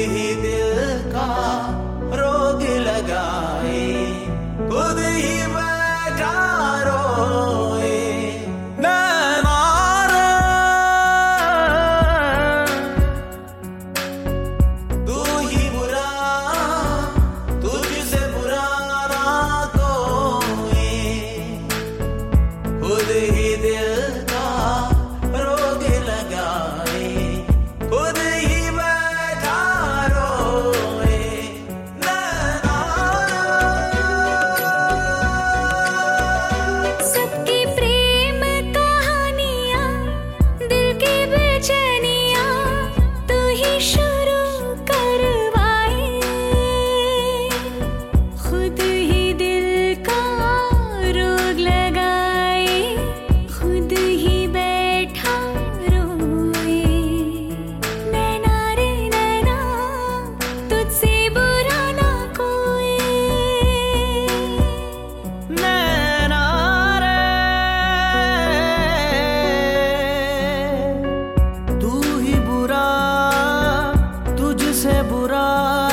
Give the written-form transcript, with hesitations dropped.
ही दिल का रोग लगाए, खुद ही बैठा रोए। नैना रे तू ही बुरा, तुझसे बुरा ना कोई, खुद ही दिल का रोग लगाए, खुद ही बैठा रोए। नैना सबकी प्रेम कहानियाँ, दिल की बेचैनियाँ तू ही शुरू करवाए, खुद ही दिल का रोग लगाए, खुद ही बैठा रोए। नैना रे नैना तुझसे बुरा ना कोई। नैना रे तू ही बुरा, तुझसे बुरा